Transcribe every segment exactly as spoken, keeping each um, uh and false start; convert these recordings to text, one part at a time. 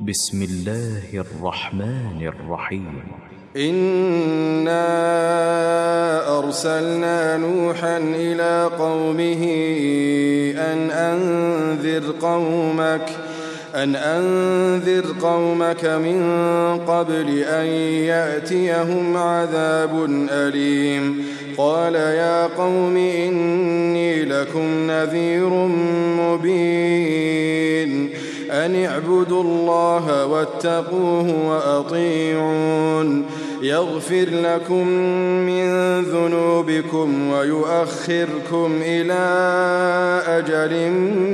بسم الله الرحمن الرحيم. إنا أرسلنا نوحا إلى قومه أن أنذر قومك أن أنذر قومك من قبل أن يأتيهم عذاب أليم. قال يا قوم إني لكم نذير مبين أن اعبدوا الله واتقوه وأطيعون يغفر لكم من ذنوبكم ويؤخركم إلى أجل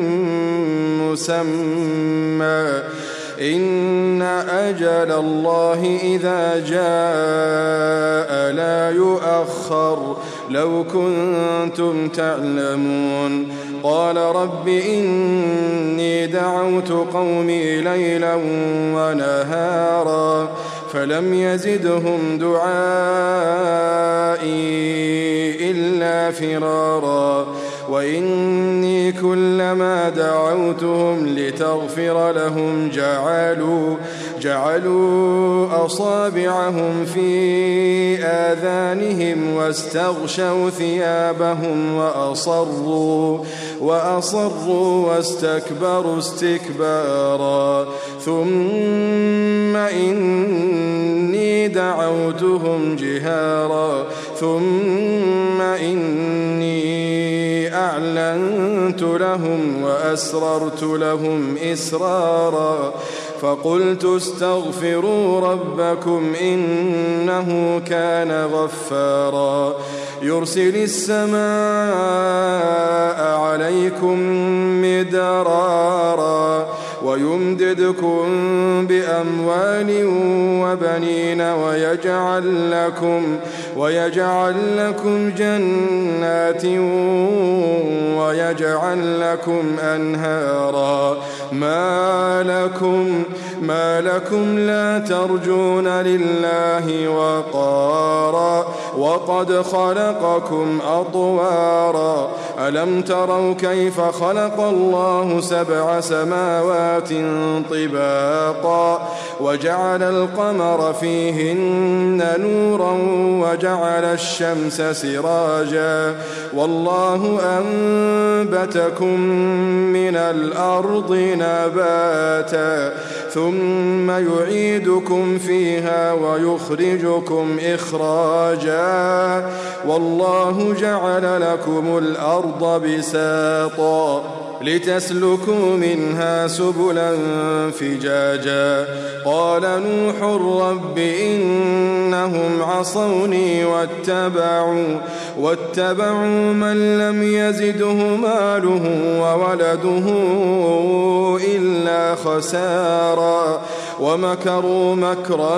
مسمى إن أجل الله إذا جاء لا يؤخر لو كنتم تعلمون. قال رب إني دعوت قومي ليلا ونهارا فلم يزدهم دعائي إلا فرارا وإني كلما دعوتهم لتغفر لهم جعلوا جعلوا أصابعهم في آذانهم واستغشوا ثيابهم وأصروا وأصروا واستكبروا استكبارا ثم إني دعوتهم جهارا ثم إني أعلنت لهم وأسررت لهم إسرارا فقلت استغفروا ربكم إنه كان غفارا يرسل السماء عليكم مدرارا ويمددكم بأموال وبنين ويجعل لكم ويجعل لكم جنات ويجعل لكم أنهارا ما لكم ما لكم لا ترجون لله وقارا وقد خلقكم أطوارا ألم تروا كيف خلق الله سبع سماوات طباقا وجعل القمر فيهن نورا وجعل الشمس سراجا والله أنبتكم من الأرض نباتا ثم يعيدكم فيها ويخرجكم إخراجا والله جعل لكم الأرض بساطا لتسلكوا منها سبلا فجاجا قال نوح رب إنهم عصوني واتبعوا واتبعوا من لم يزده ماله وولده إلا خسارا ومكروا مكرا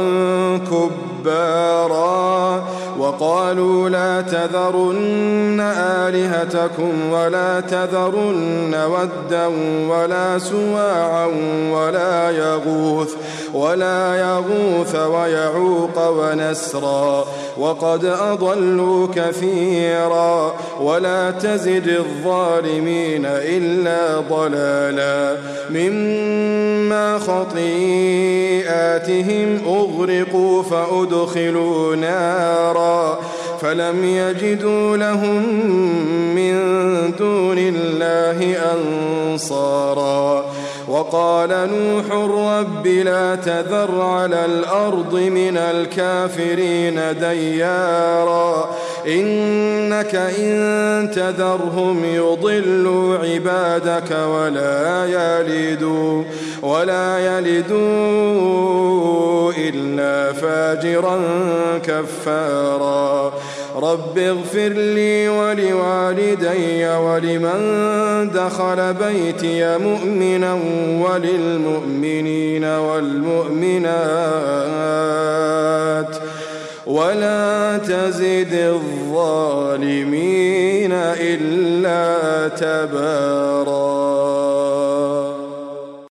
كبارا وقالوا لا تذرن آلهتكم ولا تذرن ودا ولا سواعا ولا يغوث ولا يغوث ويعوق ونسرا وقد أضلوا كثيرا ولا تزد الظالمين إلا ضلالا مما خطيئاتهم أغرقوا فأدخلوا نارا فلم يجدوا لهم من دون الله أنصارا وقال نوح رب لا تذر على الأرض من الكافرين ديارا إنك إن تذرهم يضلوا عبادك ولا يلدوا ولا يلدوا إلا فاجرا كفارا رب اغفر لي ولوالدي ولمن دخل بيتي مؤمنا وللمؤمنين والمؤمنات ولا تزد الظالمين إلا تبارا.